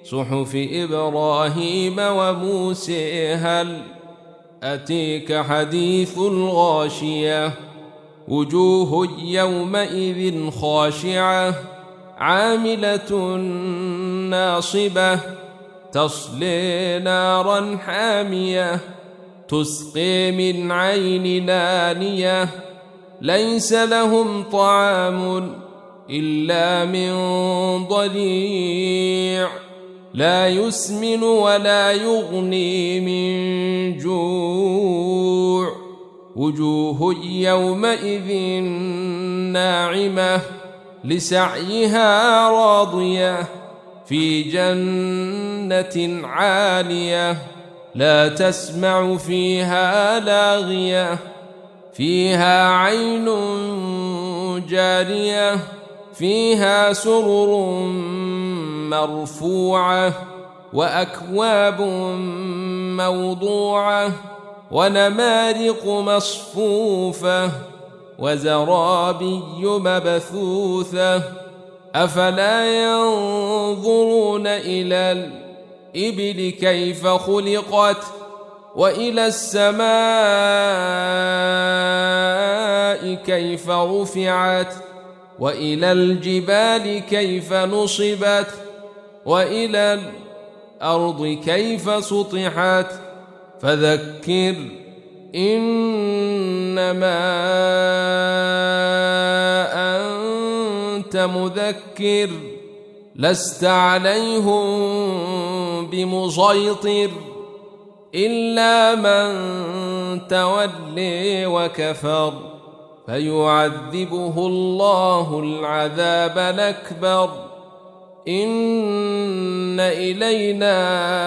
صحف إبراهيم وموسى. هل أتيك حديث الغاشية وجوه يومئذ خاشعة عاملة ناصبة تصلي نارا حامية تسقي من عين نانية ليس لهم طعام إلا من ضريع لا يسمن ولا يغني من جوع وجوه يومئذ ناعمة لسعيها راضية في جنة عالية لا تسمع فيها لاغية فيها عين جارية فيها سرر مرفوعة وأكواب موضوعة ونمارق مصفوفة وزرابي مبثوثة أفلا ينظرون إلى الإبل كيف خلقت وإلى السماء كيف رفعت وإلى الجبال كيف نصبت وإلى الأرض كيف سطحت فذكر إنما أنت مذكر لست عليهم بمسيطر إلا من تولي وكفر فيعذبه الله العذاب الأكبر إن إلينا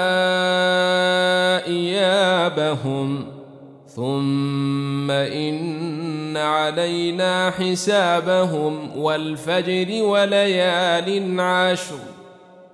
إيابهم ثم إن علينا حسابهم والفجر وليال عشر